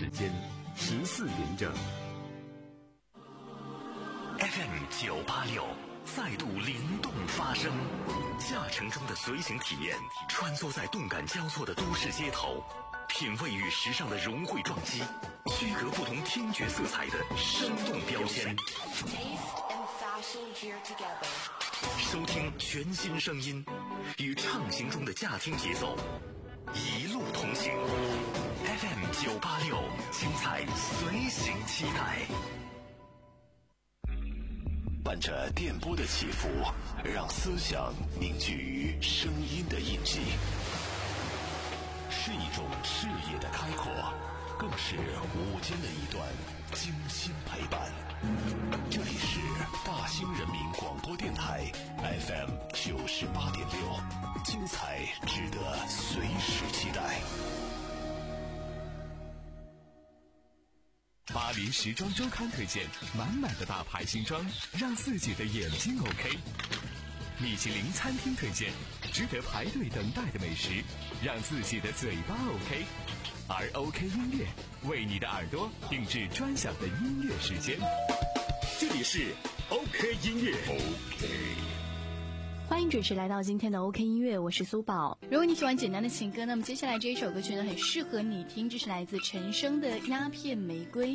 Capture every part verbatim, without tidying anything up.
时间十四点整。 F M 九八六再度灵动发声，驾乘中的随行体验，穿梭在动感交错的都市街头，品味与时尚的融汇撞击，区隔不同听觉色彩的生动标签。收听全新声音，与畅行中的驾听节奏，一路同行。F M 九八六，精彩随行期待。伴着电波的起伏，让思想凝聚于声音的印记，是一种视野的开阔，更是午间的一段精心陪伴。这里是大兴人民广播电台 F M 九十八点六，精彩值得随时期待。 巴黎时装周刊推荐满满的大牌新装，让自己的眼睛 OK。米其林餐厅推荐值得排队等待的美食，让自己的嘴巴 OK。而 OK 音乐为你的耳朵定制专享的音乐时间。 这里是 OK 音乐 OK。 欢迎准时来到今天的 OK 音乐，我是苏宝。如果你喜欢简单的情歌，那么接下来这一首歌曲呢很适合你听，这是来自陈升的《鸦片玫瑰》。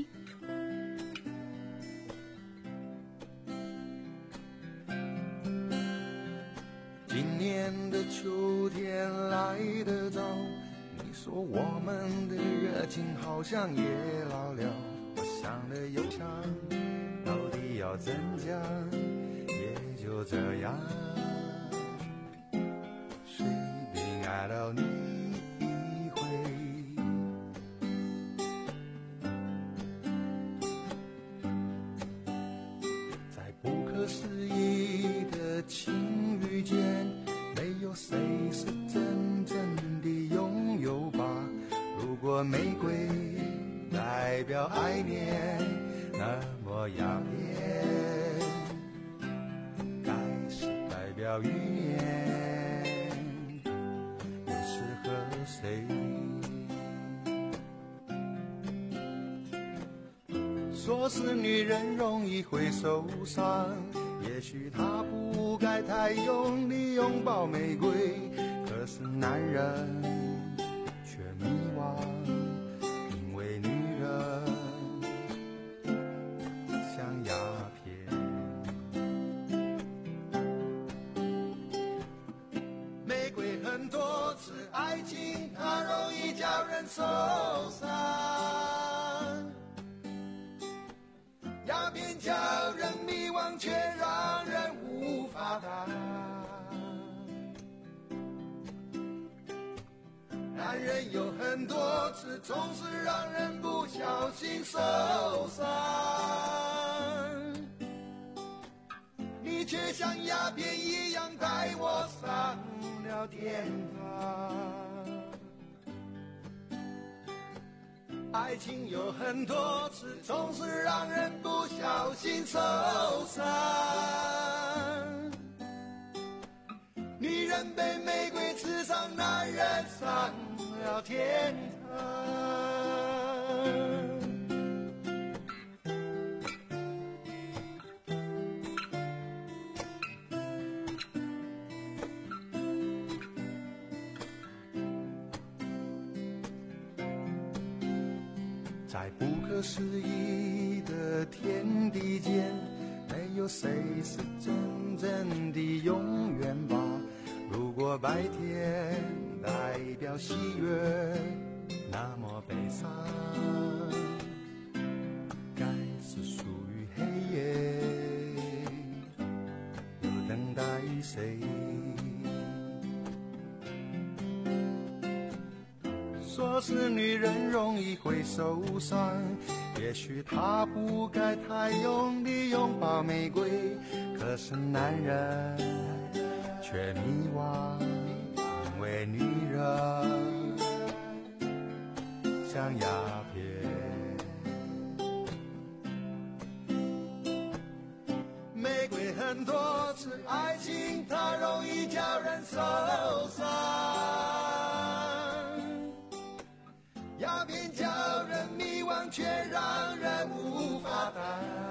今年的秋天来得早，你说我们的热情好像也老了，我想了又想，到底要怎讲，也就这样随便爱到你一回。在不可思议的情遇间，没有谁是真正的拥有吧。如果玫瑰代表爱恋那么耀眼，该是代表欲念，又适合谁？说是女人容易会受伤，也许她不该太用力拥抱玫瑰，可是男人却迷惘，因为女人像鸦片。玫瑰很多次，爱情它容易叫人受伤，鸦片叫人迷惘，却让人无法答。男人有很多次，总是让人不小心受伤，你却像鸦片一样带我上了天堂。爱情有很多次，总是让人不小心受伤，女人被玫瑰刺伤，男人上了天堂。在不可思议的天地间，没有谁是真正的永远吧。如果白天代表喜悦，那么悲伤该是属于黑夜，又等待谁？说是女人容易会受伤，也许她不该太用力拥抱玫瑰，可是男人却迷惘，因为女人像鸦片。玫瑰很多次，爱情它容易叫人受伤，鸦片叫人迷惘， 方却让人无法担。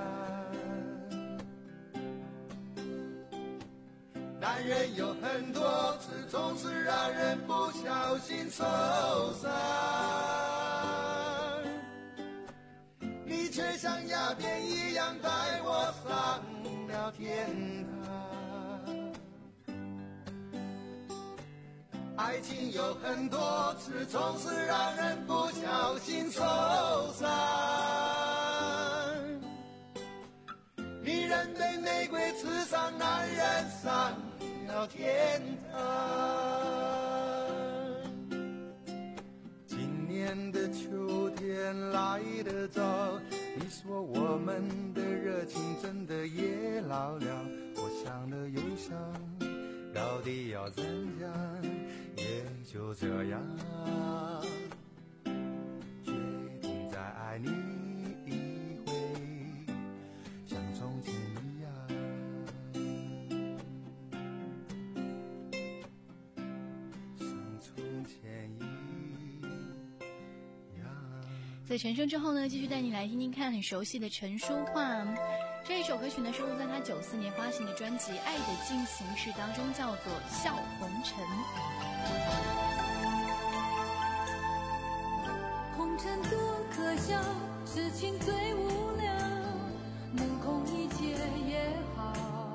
男人有很多次总是让人不小心受伤，你却像鸦片一样带我上了天堂。爱情有很多次总是让人不小心受伤，女人被玫瑰刺伤，男人上了天堂。今年的秋天来得早，你说我们的热情真的也老了。我想了又想，到底要怎样，也就这样，决定再爱你一回，像从前一样。 在陈升之后呢，继续带你来听听看很熟悉的陈淑桦。这一首歌曲呢，收录在他九四年发行的专辑《爱的进行式》当中，叫做《笑红尘》。 红尘多可笑，痴情最无聊，目空一切也好，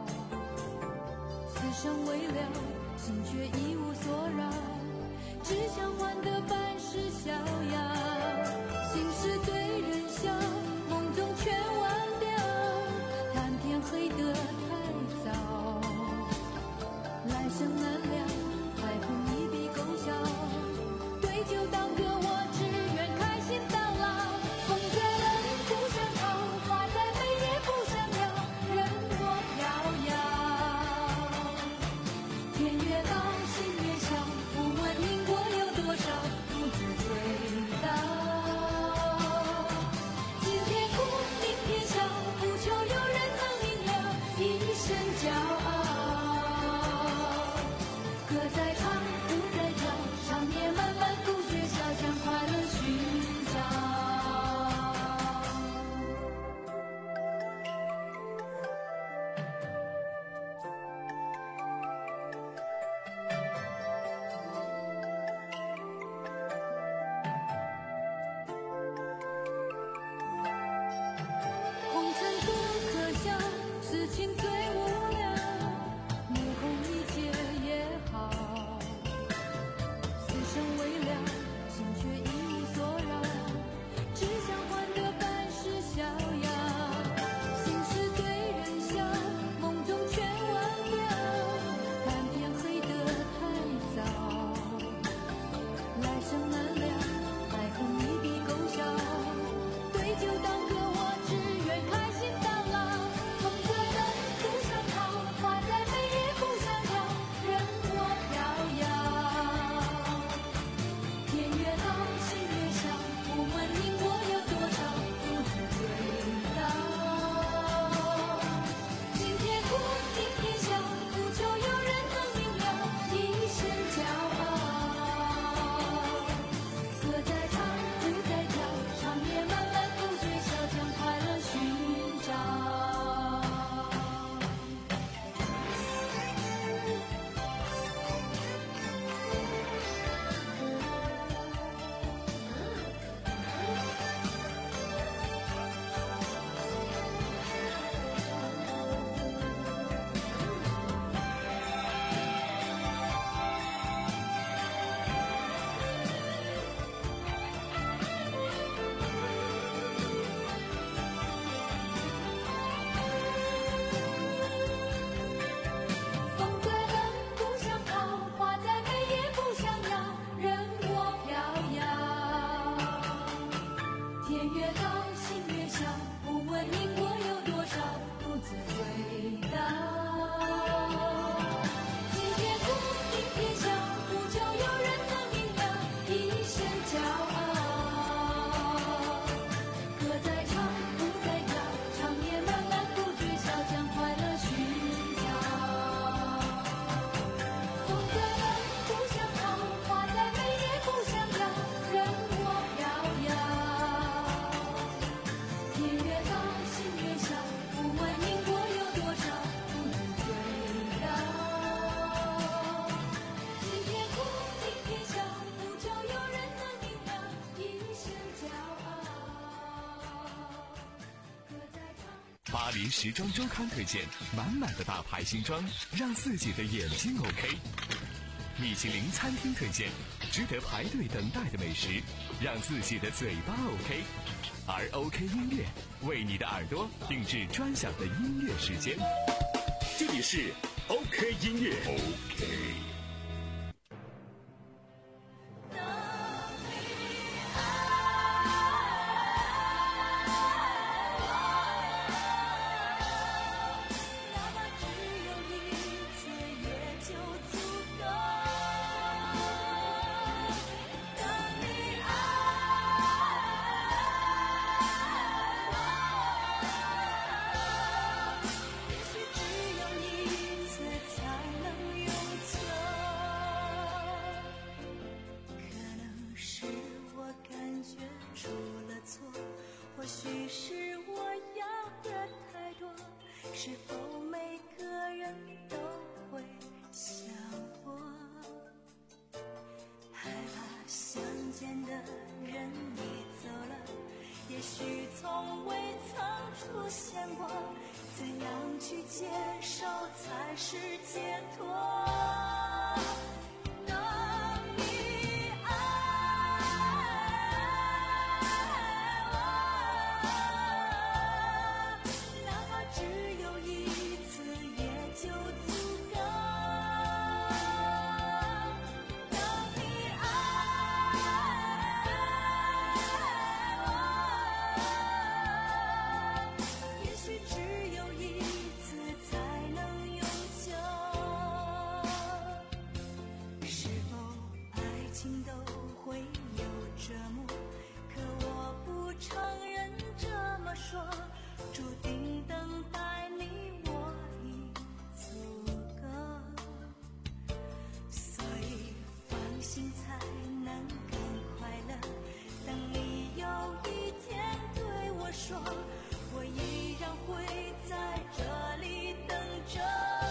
此生未了，心却一无所扰，只想换得半世逍遥。心事对人笑，梦中全忘掉，谈天黑得太早，来生难料，爱恨一笔勾销，对酒当歌，我只愿开心到老。风在冷不想逃，花再美也不想要，任我飘摇。天越高，心越小，不问因果有多少，不知醉倒。骄傲，歌在唱，舞在跳，长夜漫漫不觉晓，将快乐寻找。红尘多可笑，痴情最无巴黎时装周刊推荐，满满的大牌新装，让自己的眼睛 OK。米其林餐厅推荐，值得排队等待的美食，让自己的嘴巴 OK。而 OK 音乐为你的耳朵定制专享的音乐时间。 这里是 OK 音乐 OK。 或许是我要的太多，是否每个人都会想我？害怕相见的人你走了，也许从未曾出现过，怎样去接受才是解脱？注定等待你我已足够，所以放心才能更快乐。当你有一天对我说，我依然会在这里等着。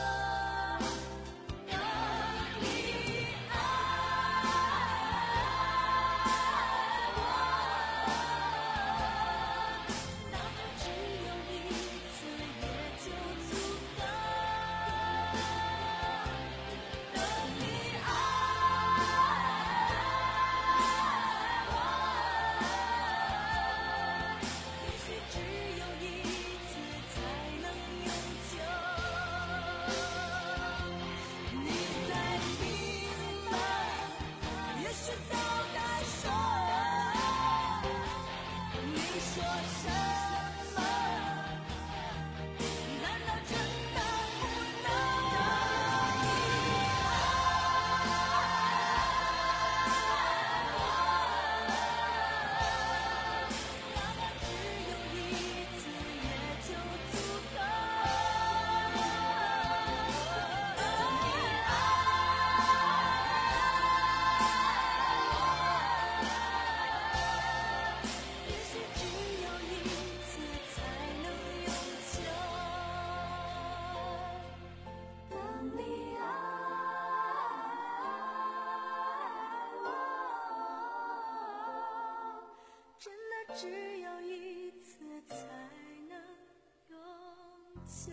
只有一次才能永久。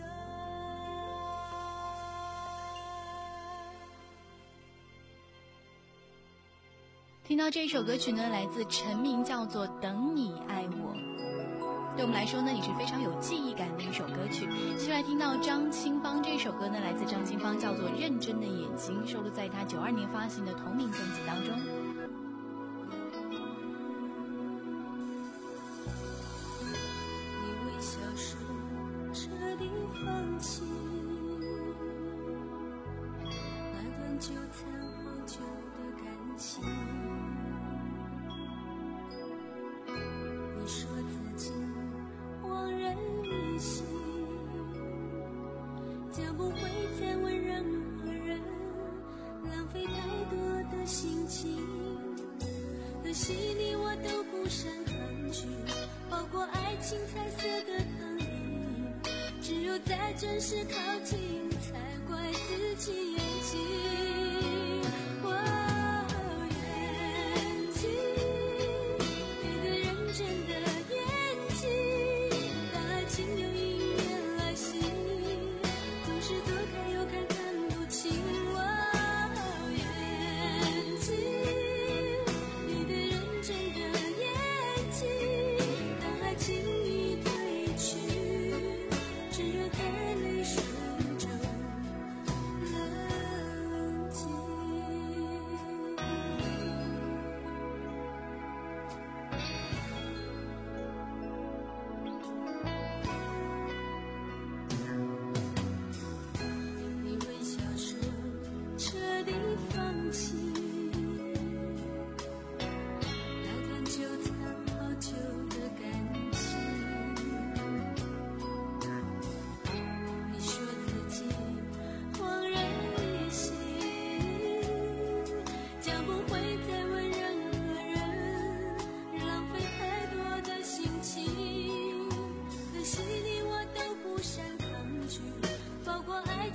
听到这首歌曲呢，来自陈明，叫做《等你爱我》。对我们来说呢，也是非常有记忆感的一首歌曲。接下来听到张清芳这首歌呢，来自张清芳，叫做《认真的眼睛》，收录在她九二年发行的同名专辑当中。 纠缠好久的感情，你说自己忘人一心，将不会再问任何人，浪费太多的心情，可惜你我都不善抗拒，包括爱情彩色的糖衣，只有在真实靠近才怪自己眼睛。眼睛，对对认真的眼睛，当爱情有音乐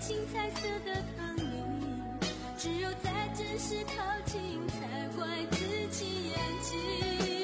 情彩色的糖衣，只有在真实靠近，才怪自己演技。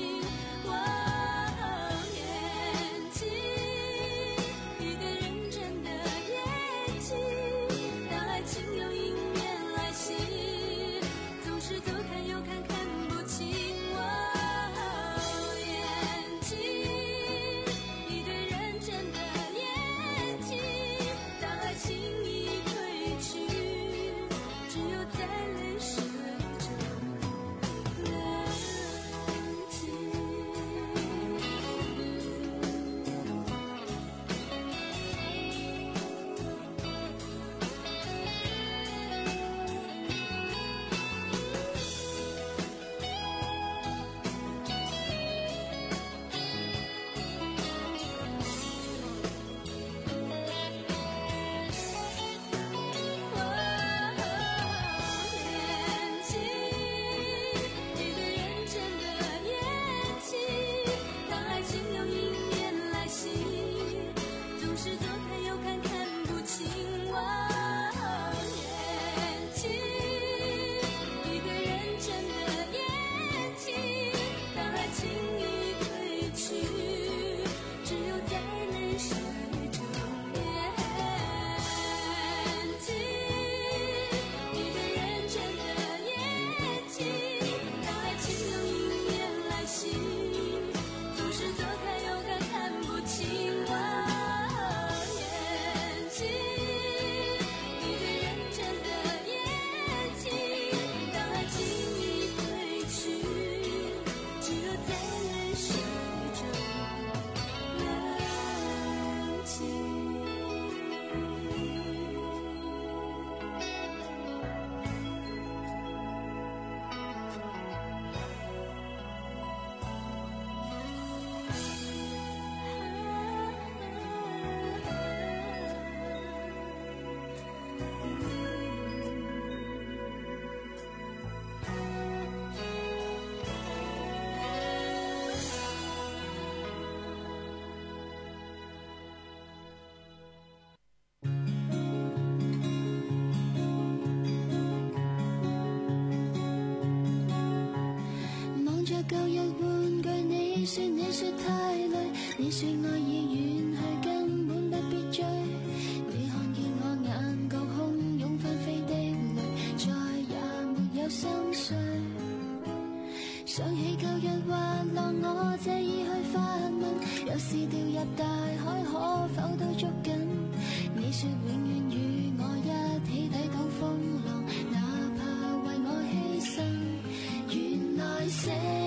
舊日玩具，你說你說太累，你說愛已遠去，根本不必追。你看見我眼角洶湧翻飛的淚，再也沒有心碎。想起舊日滑浪，我這意去發問，有時掉入大海，可否都捉緊？你說永遠與我一起抵擋風浪，哪怕為我犧牲。原來成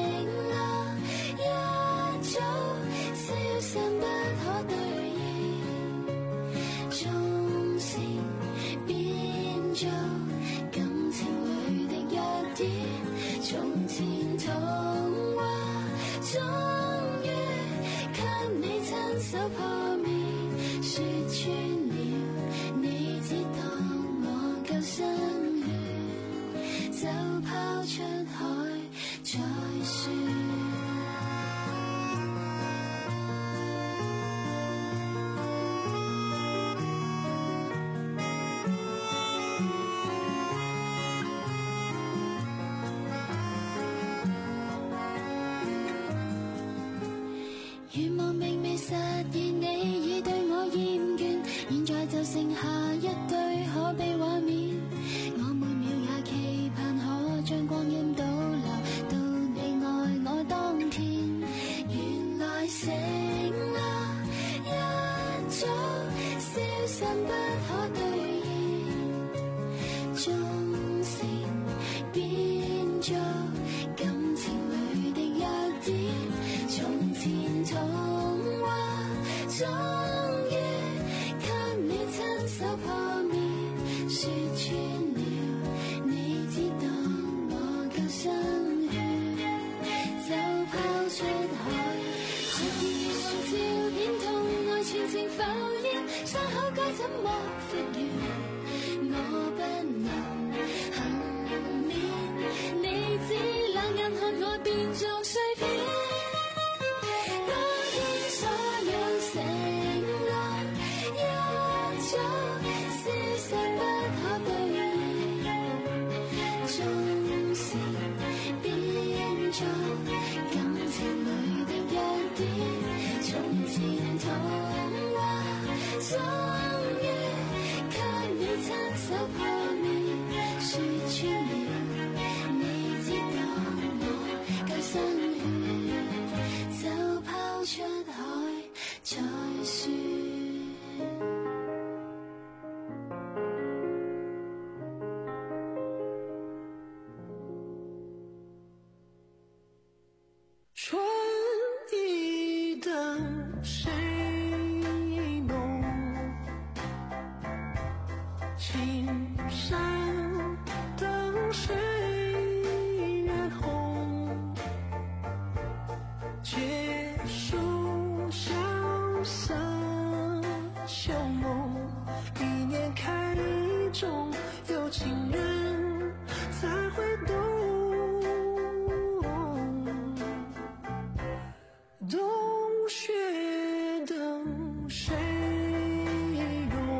想不可兌現，縱是變做感情裏的弱點，從前童話終於給你親手破滅，說穿了你知道我夠心血，就拋出海再說。願望並未實現，你已對我厭倦，現在就剩下一堆可悲畫面。我每秒也期盼可將光陰倒流到你愛我當天。原來承諾一早消散不可兌現，縱成變做感情裏的弱點，從前童話終於給你親手破滅，說穿了你知道我夠心血，就拋出海。看見願望照片，痛愛全情浮現，傷口該怎麼復原？ 等谁浓？青山等谁染红？结束萧瑟旧梦，一念开一种，有情人才会懂。冬雪等谁融？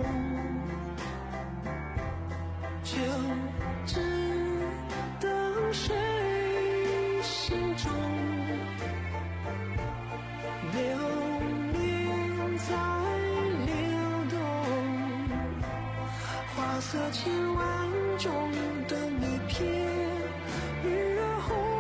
秋枝等谁心中？流年在流动，花色千万种，等一片雨儿红。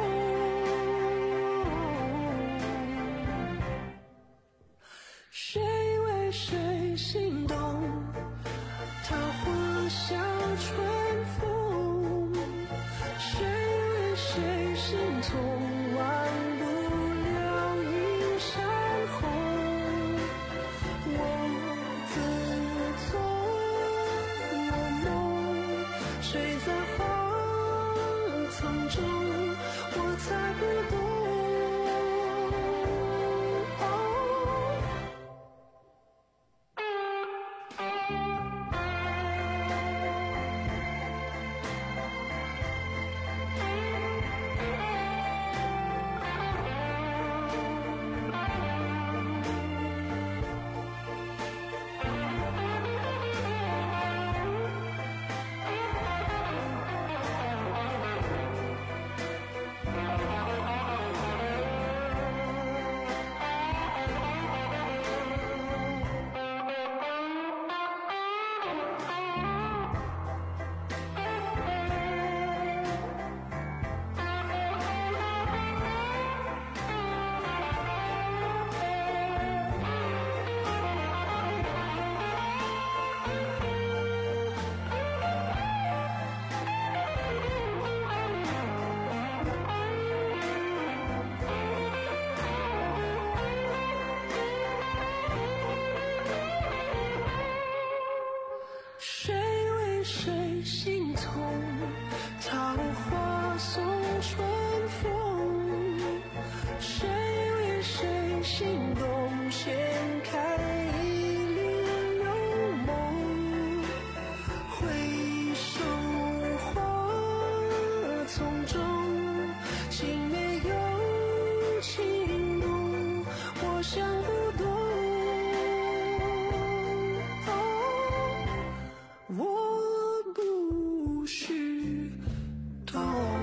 谁为谁心动？桃花笑春风。谁为谁心痛？忘不了映山红。我自从我梦睡在花丛中，我才不懂。谁为谁心痛？桃花送春风。谁为谁心动？掀开一帘幽梦。回首花丛中，情没有情浓，我想不懂。我不许懂。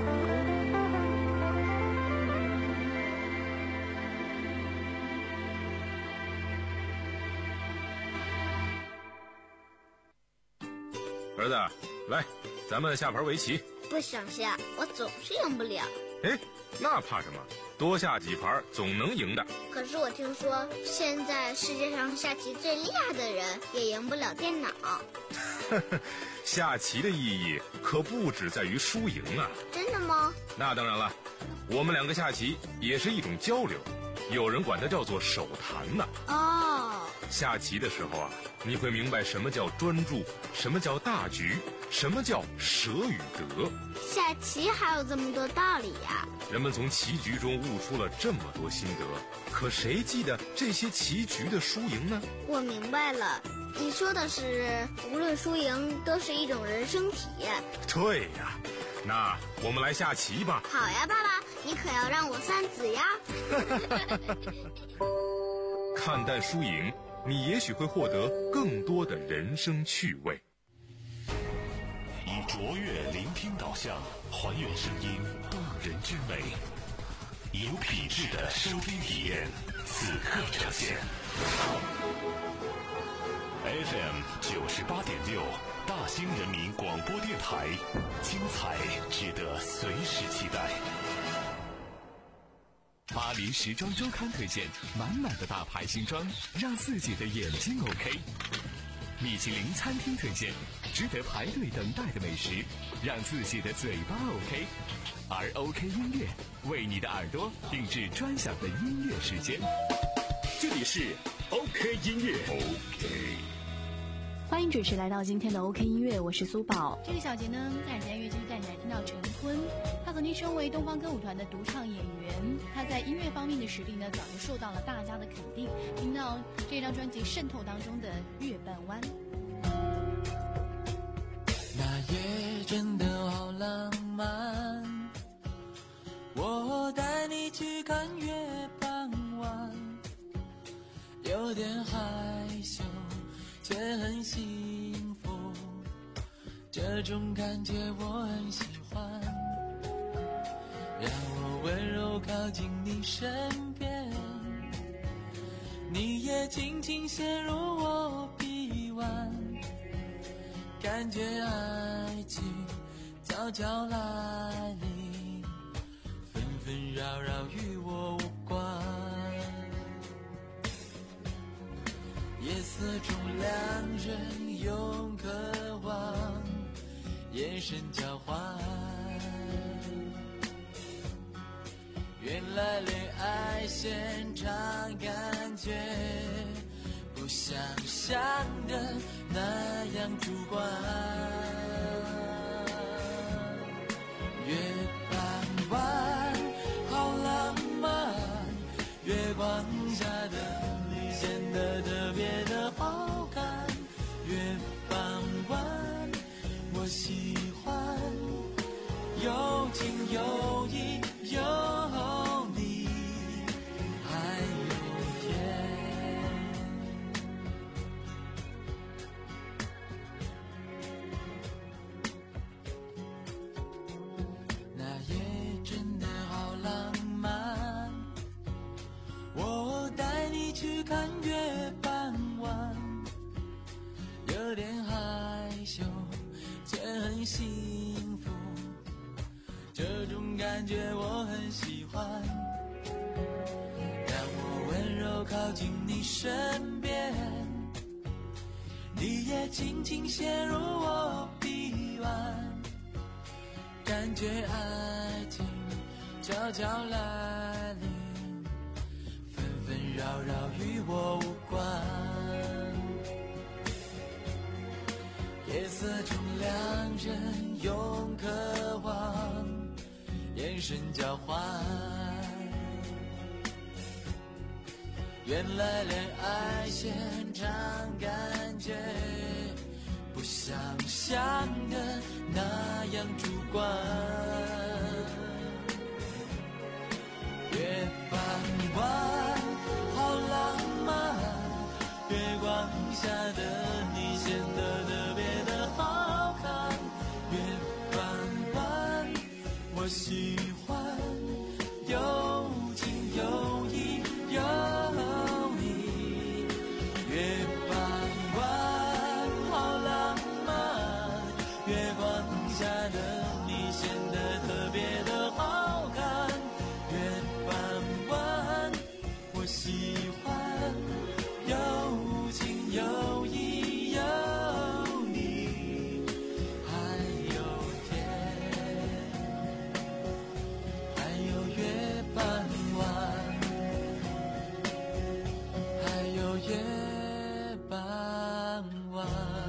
儿子，来，咱们下盘围棋。 不想下，我总是赢不了。 哎，那怕什么？多下几盘总能赢的。 可是我听说，现在世界上下棋最厉害的人也赢不了电脑。 下棋的意义可不只在于输赢啊！ 真的吗？ 那当然了，我们两个下棋也是一种交流，有人管它叫做手谈呢。 哦， 下棋的时候啊，你会明白什么叫专注，什么叫大局，什么叫舍与得。 下棋还有这么多道理呀！ 人们从棋局中悟出了这么多心得，可谁记得这些棋局的输赢呢？ 我明白了，你说的是无论输赢都是一种人生体验。 对呀，那我们来下棋吧。 好呀，爸爸，你可要让我三子呀。 看淡输赢，你也许会获得更多的人生趣味。 以卓越聆听导向，还原声音动人之美，有品质的收听体验，此刻呈现。F M 九十八点六，大兴人民广播电台，精彩值得随时期待。 巴黎时装周刊推荐满满的大牌新装，让自己的眼睛 OK。米其林餐厅推荐值得排队等待的美食，让自己的嘴巴 OK。而 OK 音乐为你的耳朵定制专享的音乐时间。 里是 OK 音乐 OK。 欢迎准时来到今天的 OK 音乐，我是苏宝。这个小节呢，在今天乐继续带你来听到陈坤。他曾经身为东方歌舞团的独唱演员，他在音乐方面的实力呢，早就受到了大家的肯定。听到这张专辑《渗透》当中的《月半弯》。 那夜真的好浪漫，我带你去看月半弯，有点害羞却很幸福，这种感觉我很喜欢，让我温柔靠近你身边，你也轻轻陷入我臂弯，感觉爱情悄悄来临，纷纷扰扰与我无关，夜色中两人用渴望眼神交换，原来恋爱现场感觉不像想的那样主观，月半弯好浪漫，月光下的你显得特别的好看，月半弯我喜欢，有情有义有你还有天，那夜真的好浪漫，我带你去看月半弯，有点害羞却很幸福，这种感觉我很喜欢，让我温柔靠近你身边，你也轻轻陷入我臂弯，感觉爱情悄悄来临，纷纷扰扰与我无关，夜色中两人用渴望眼神交换，原来恋爱现场感觉不像想的那样主观，月半弯好浪漫，月光下的你显得特别的好看，月半弯我喜欢，有情有义有你，月半弯好浪漫，月光下的你显得特别的好看，月半弯我喜欢，有情有义有你还有天，还有月半弯，还有月半弯。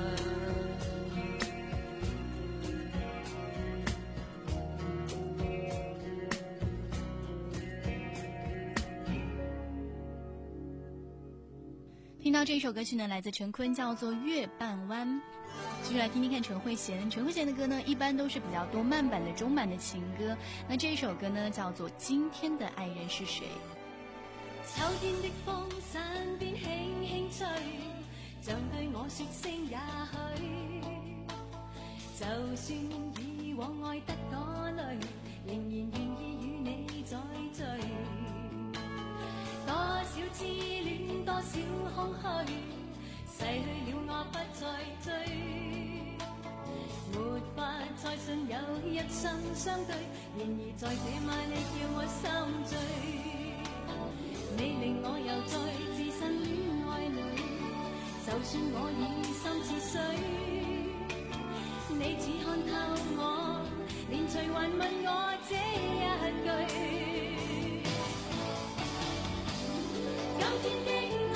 听到这首歌曲呢，来自陈坤，叫做《月半弯》。继续来听听看陈慧娴。陈慧娴的歌呢，一般都是比较多慢版的、中版的情歌。那这一首歌呢，叫做《今天的爱人是谁》。 秋天的風身邊輕輕吹，像對我說聲也許，就算以往愛得多累，仍然願意與你再聚。多少痴戀，多少空虛，逝去了我不再追，沒法再信有一生相對，然而在這晚你叫我心醉，你令我又再置身戀愛裏，就算我已心似水，你只看透我，連隨還問我這一句，今天的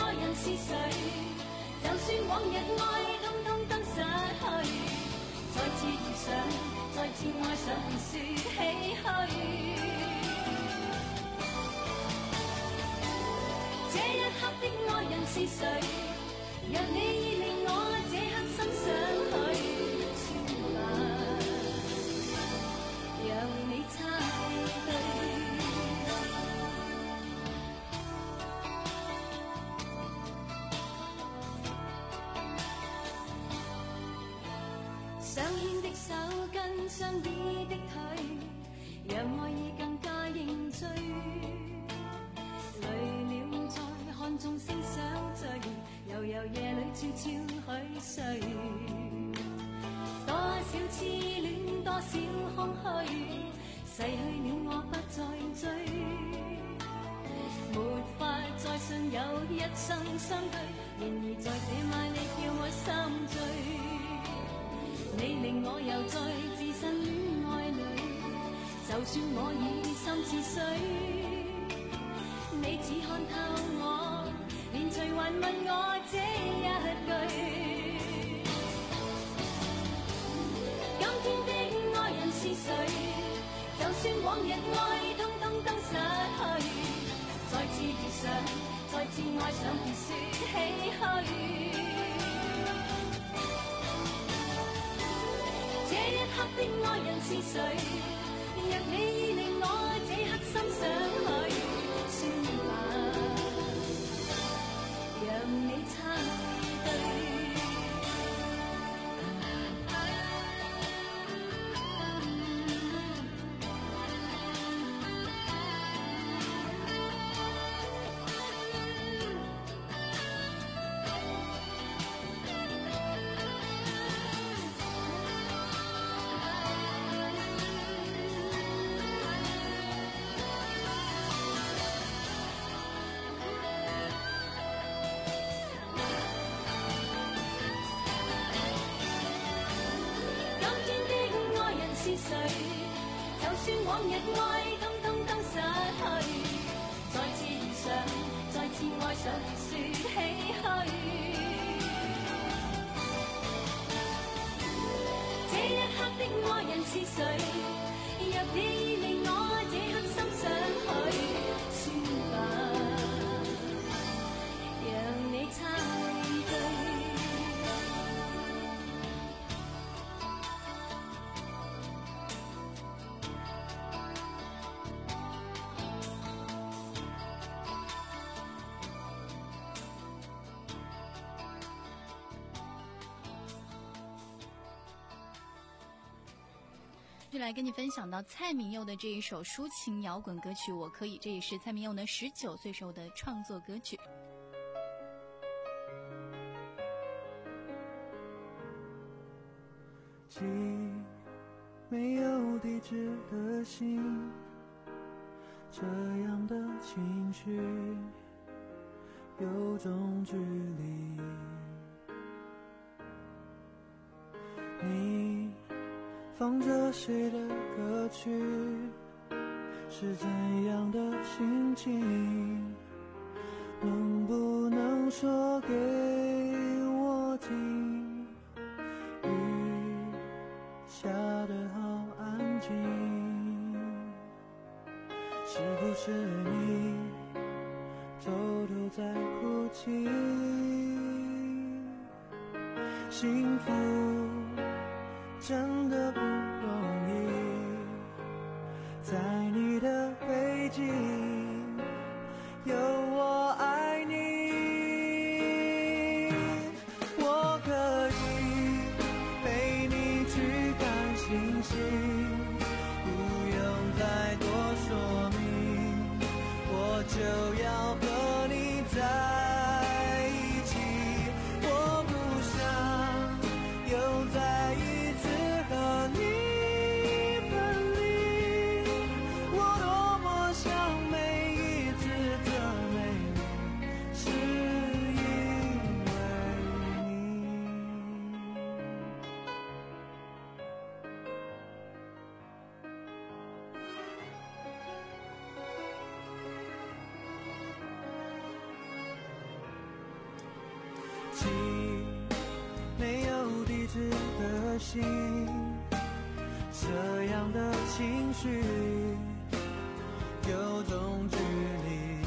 次愛上便說唏噓。這一刻的愛人是誰？若你已令我這刻心想去，算吧，讓你猜對。相牽的手跟相依的腿，讓愛意更加認罪。累了再看眾星相聚，悠悠夜裏悄悄許睡。多少痴戀，多少空虛，逝去了我不再追。沒法再信有一生相對，然而在這晚你叫我心醉。你令我又再置身戀愛裏，就算我已心似水，你只看透我，連隨還問我這一句。今天的愛人是誰？就算往日愛通通都失去，再次遇上，再次愛上便說唏噓。這一刻的愛人是誰？若你已令我這刻心想去，算吧，讓你猜對。就算往日愛通通都失去，再次遇上，再次愛上說唏噓。這一刻的愛人是誰？若你已令我這刻心想去，算吧，讓你猜對。 就来跟你分享到蔡明佑的这一首抒情摇滚歌曲《我可以》，这也是蔡明佑呢十九岁时候的创作歌曲。 寄没有地址的信，这样的情绪有种距离。你放着谁的歌曲，是怎样的心情？能不能说给我听？雨下得好安静，是不是你偷偷在哭泣？幸福真的不容易，在你的背景有我爱你。我可以陪你去看星星，不用再多说明，我就要和你在一起。我不想又再一次和你分离，我多么想每一次的美丽是因为你。寄没有地址的信， 这样的情绪有种距离。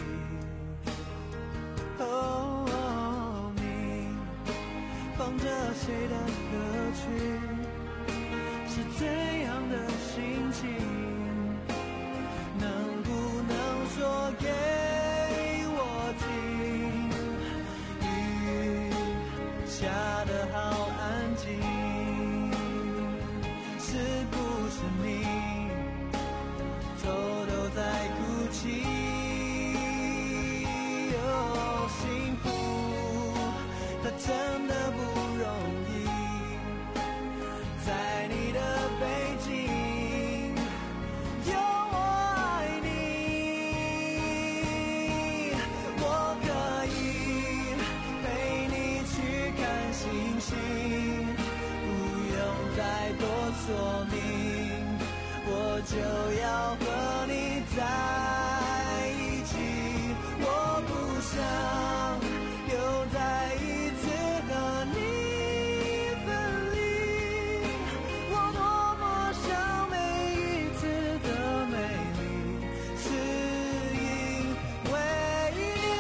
哦，你放着谁的歌曲，是怎样的心情？能不能说给我听？雨下得好安静，是不是你偷偷在哭泣？哦，幸福它真的不容易，在你的背景有我爱你。我可以陪你去看星星，不用再多说明，我就要和你在一起。我不想又再一次和你分离，我多么想每一次的美丽是因为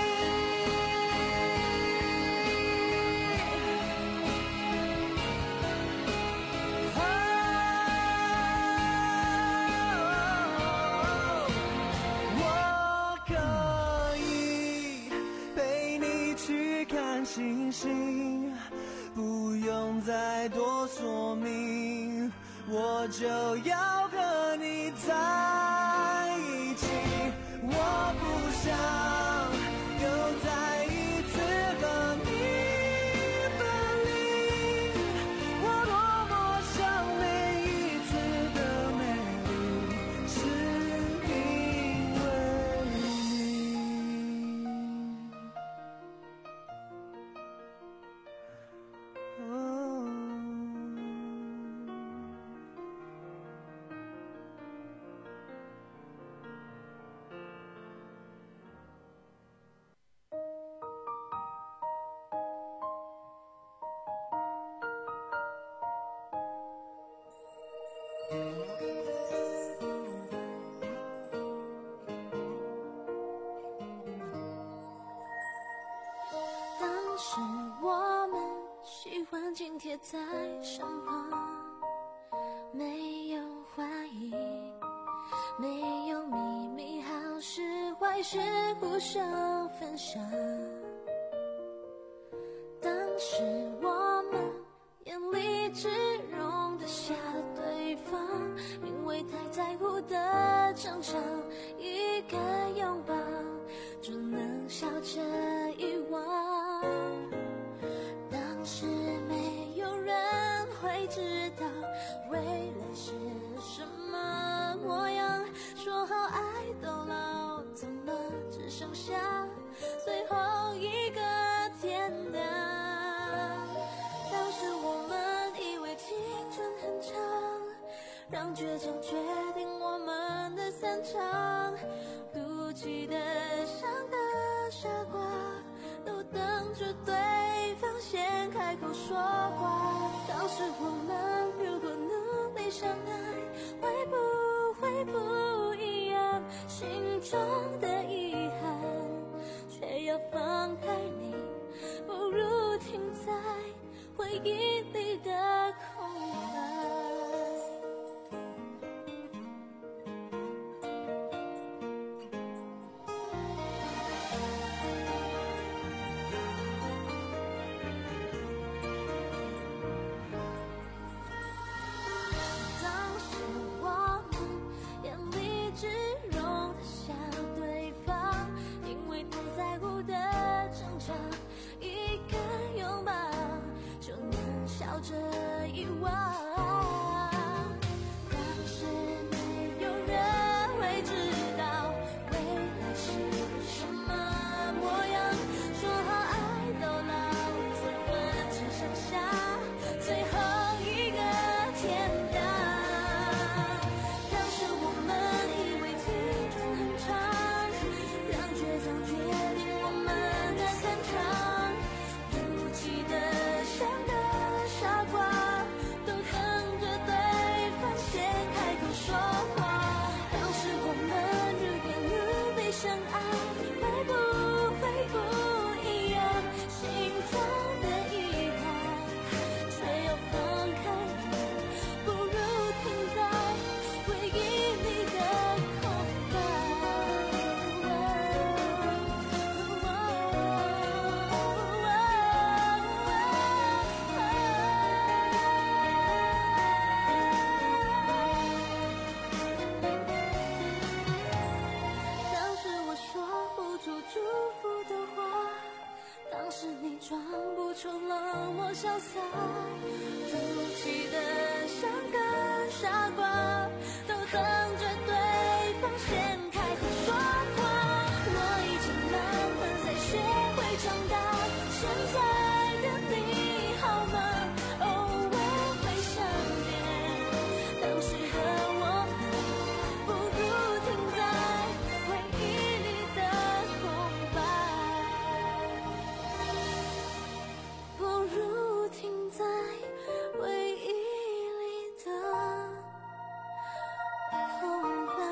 我可以陪你去看星星，不用再多说明，我就要和你在一起。我不想又再一次和你分离，我多么想每一次的美丽是因为你。哦， 当时我们喜欢紧贴在身旁，没有怀疑，没有秘密，好事坏事互相分享。当时我们眼里只容得下对方，因为太在乎的争吵，一个拥抱就能笑着遗忘。当时没有人会知道未来是什么模样，说好爱到老，怎么只剩下最后一个天亮？当时我们以为青春很长，让倔强决定我们的散场，赌气的像个傻瓜，都等着对方先开口说话。当时我们如果努力相爱，会不会不一样？心中的遗憾，却要放开你，不如停在回忆里的空白。当时我们眼里只容得下对方，因为太在乎的争吵， 是你装不出了我潇洒，赌气的像个傻瓜，都等着对方先开口说话。我已经慢慢才学会长大，现在的你好吗？偶尔会想念当时和我，不如停在回忆里的空白，不如停在回忆里的空白。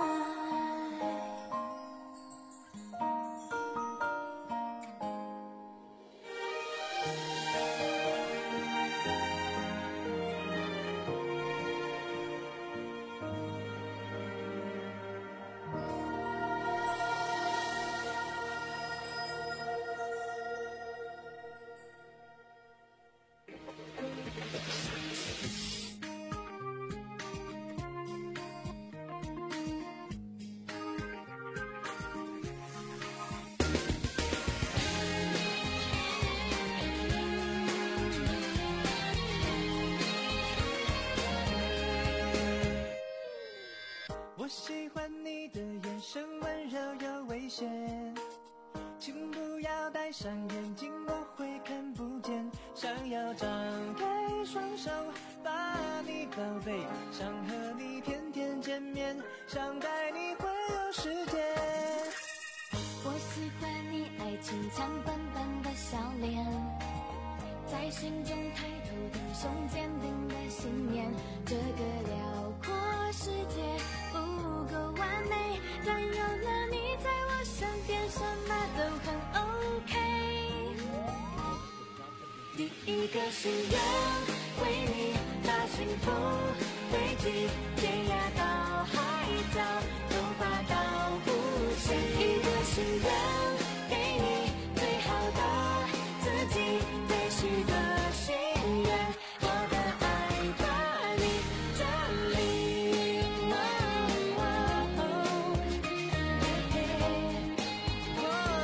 我喜欢你的眼神温柔又危险，请不要戴上眼镜，我会看不见。想要张开双手把你宝贝，想和你天天见面，想带你环游世界。 我喜欢你爱情惨斑斑的笑脸，在心中抬头挺胸坚定的信念。这个辽阔世界不够完美，但有了你在我身边，什么都很 OK。 第一个心愿为你把幸福堆积，天涯到海角，头发到呼吸。一个心愿给你最好的自己，再许个心愿，我的爱把你占领。哦哦嘿嘿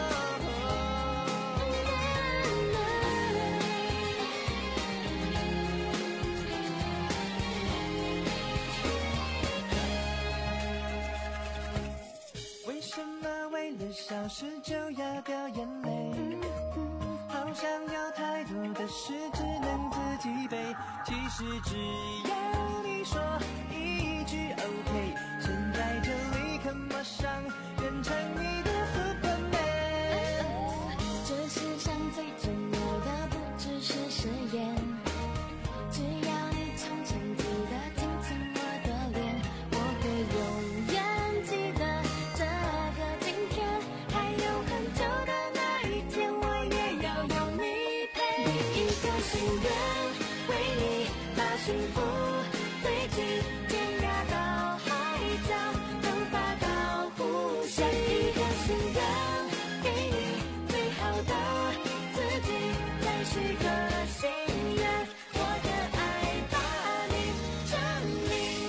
为什么为了小事就要掉眼泪？好想要太多的事只能自己背，其实只要你说一句 OK， 现在就立刻马上变成你的 Superman。 这世上最重要的不只是誓言，只要你常常记得亲亲我的脸，我会永远记得这个今天，还有很久的那一天，我也要有你陪。第一个心愿为你把幸福堆积，天涯到海角，头发到呼吸。一个心愿给你最好的自己，再许个心愿，我的爱把你占领。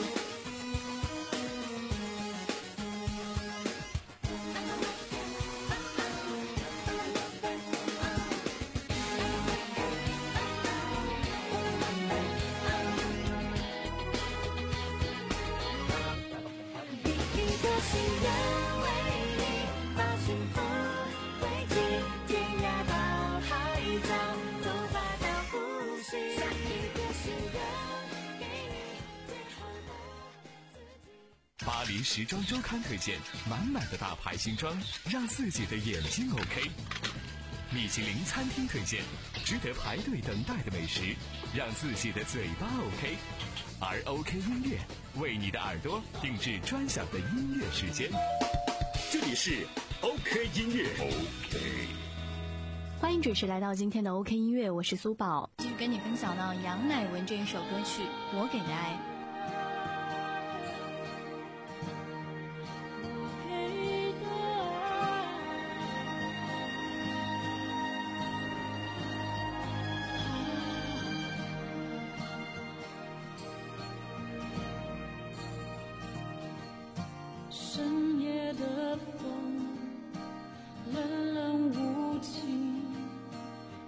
第一个心愿为你把幸福堆积，天涯到海角，头发到呼吸。下一个心愿给你最好的自己。 巴黎时装周刊推荐满满的大牌新装，让自己的眼睛 OK。米其林餐厅推荐值得排队等待的美食，让自己的嘴巴 OK。而 OK 音乐为你的耳朵定制专享的音乐时间。 这里是 OK 音乐。OK。 欢迎准时来到今天的 OK 音乐，我是苏宝，继续跟你分享到杨乃文这一首歌曲《我给的爱》。 深夜的风冷冷无情，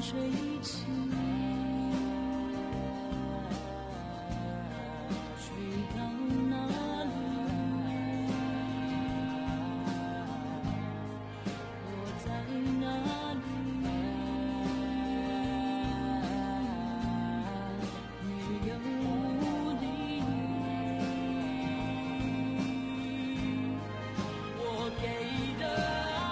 睡一起，睡到哪里？我在哪里？你有理，我给的。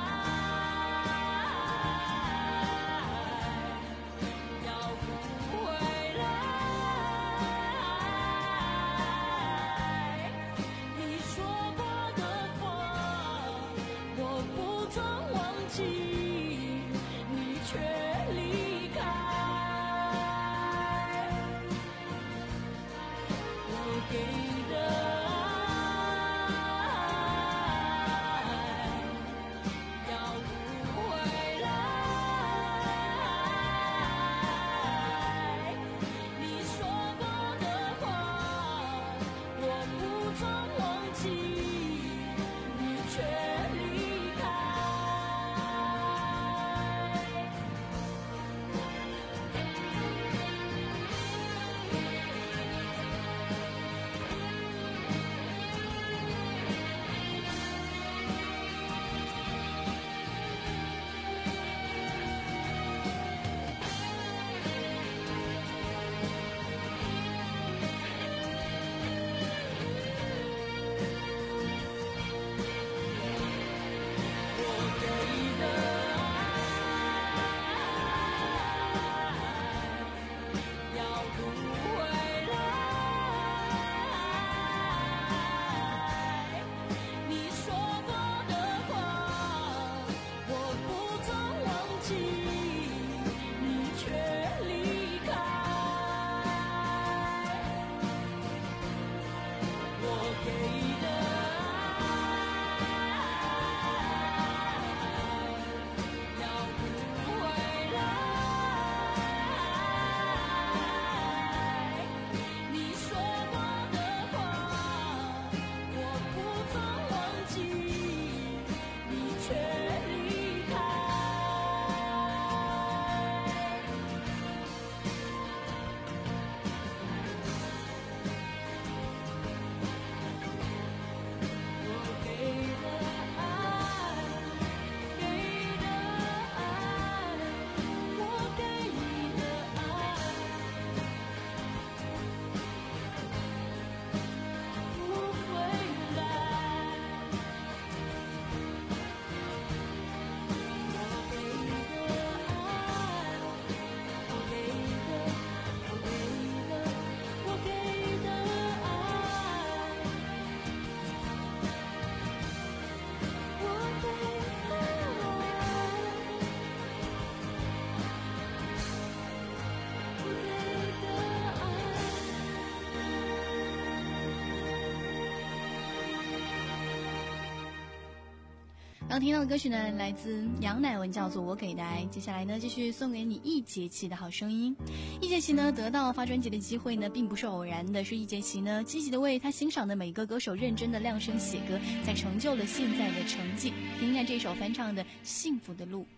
刚听到的歌曲呢，来自杨乃文，叫做《我给的爱》。接下来呢，继续送给你易杰奇的好声音。易杰奇呢，得到发专辑的机会呢，并不是偶然的，是易杰奇呢，积极的为他欣赏的每一个歌手认真的量身写歌，才成就了现在的成绩。听听看这首翻唱的《幸福的路》。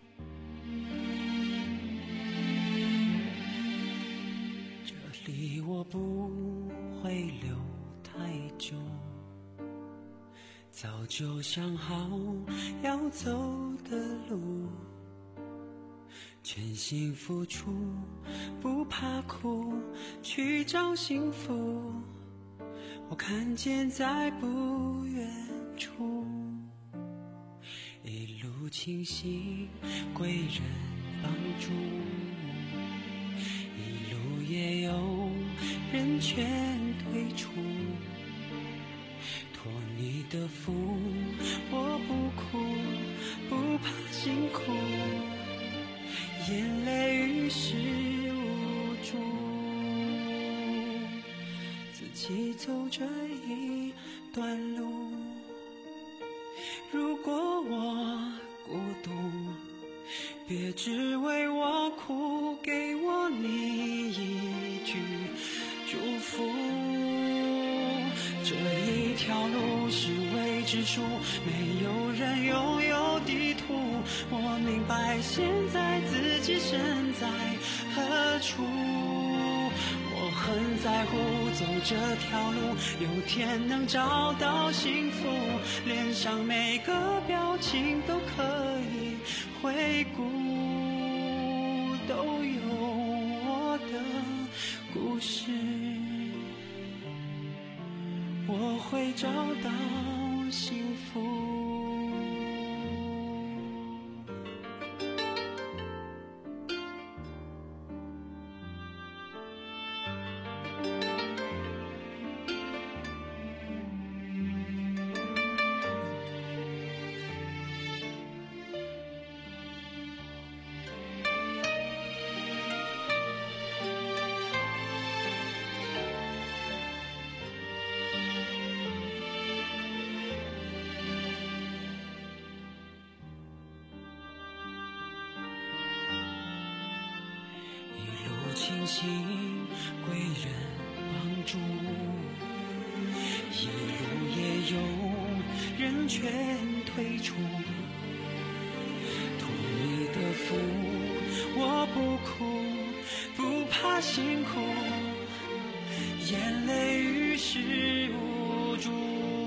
这里我不会留太久，早就想好要走的路，全心付出，不怕苦，去找幸福。我看见在不远处，一路清醒，贵人帮助，一路也有人劝退出。托你的福，我不哭，不怕辛苦，眼泪于事无助，自己走这一段路。如果我孤独，别只为我哭，给我你一句祝福。这一条路是未知数，没有人拥有地图， 我明白现在自己身在何处。我很在乎走这条路，有天能找到幸福，脸上每个表情都可以回顾，都有我的故事，我会找到幸福。庆幸贵人帮助，一路也有人劝退出，图你的福，我不哭，不怕辛苦，眼泪于事无助，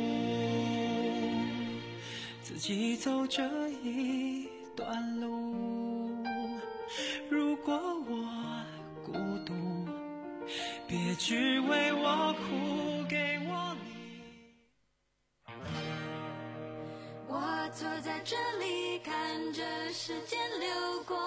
自己走这一段路，如果我孤独，别只为我哭，给我你。 我坐在这里，看着时间流过。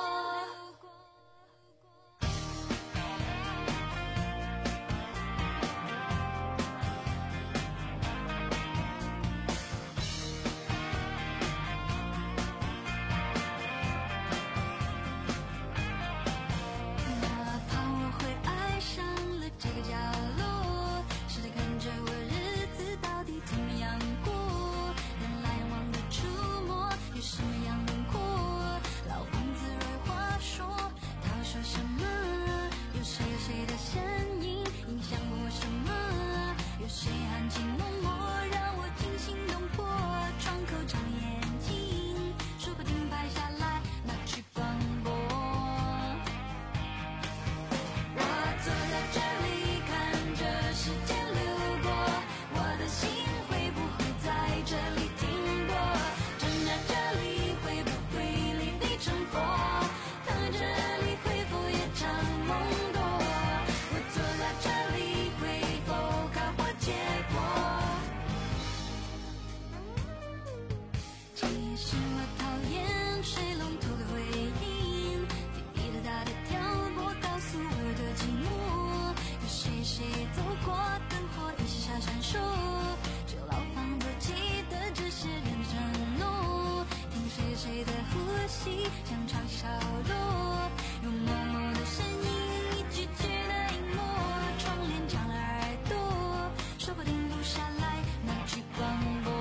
像长啸落，用默默的声音，一句句的隐没，窗帘讲了耳朵，说不定录下来那句广播。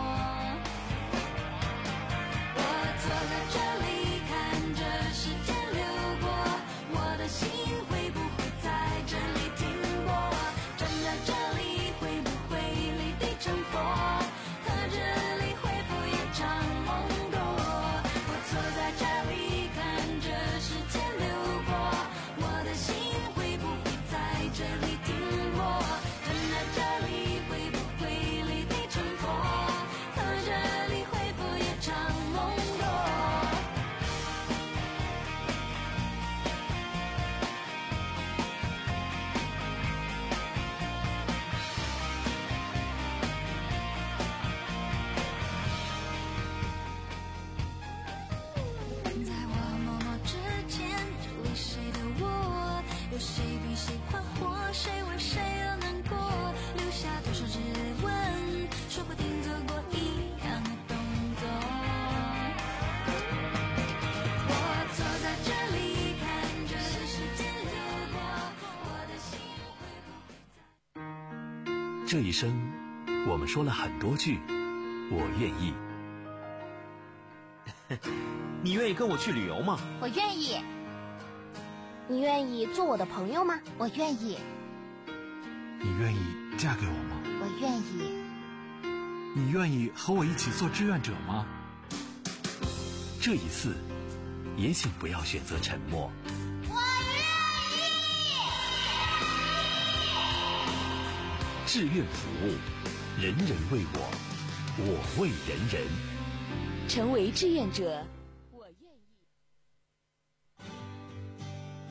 我坐在这里，看着时间流过，我的心会不会在这里停泊？站在这里，会不会离地成佛？可这里会否也常梦多？坐在这里，看着时间流过，我的心会不会在这里停泊？站在这里，会不会离地成佛？可这里会否也常梦多？在我默默之间，这里谁的我？有谁比谁快活？谁为谁而难过？留下多少指纹？说不定做过一样的动作。我坐在这里，看着时间流过，我的心会不会在？ 这一生，我们说了很多句“我愿意”。 你愿意跟我去旅游吗？ 我愿意。你愿意做我的朋友吗？我愿意。 你愿意嫁给我吗？ 我愿意。 你愿意和我一起做志愿者吗？ 这一次，也请不要选择沉默。 我愿意。 志愿服务，人人为我，我为人人。 成为志愿者，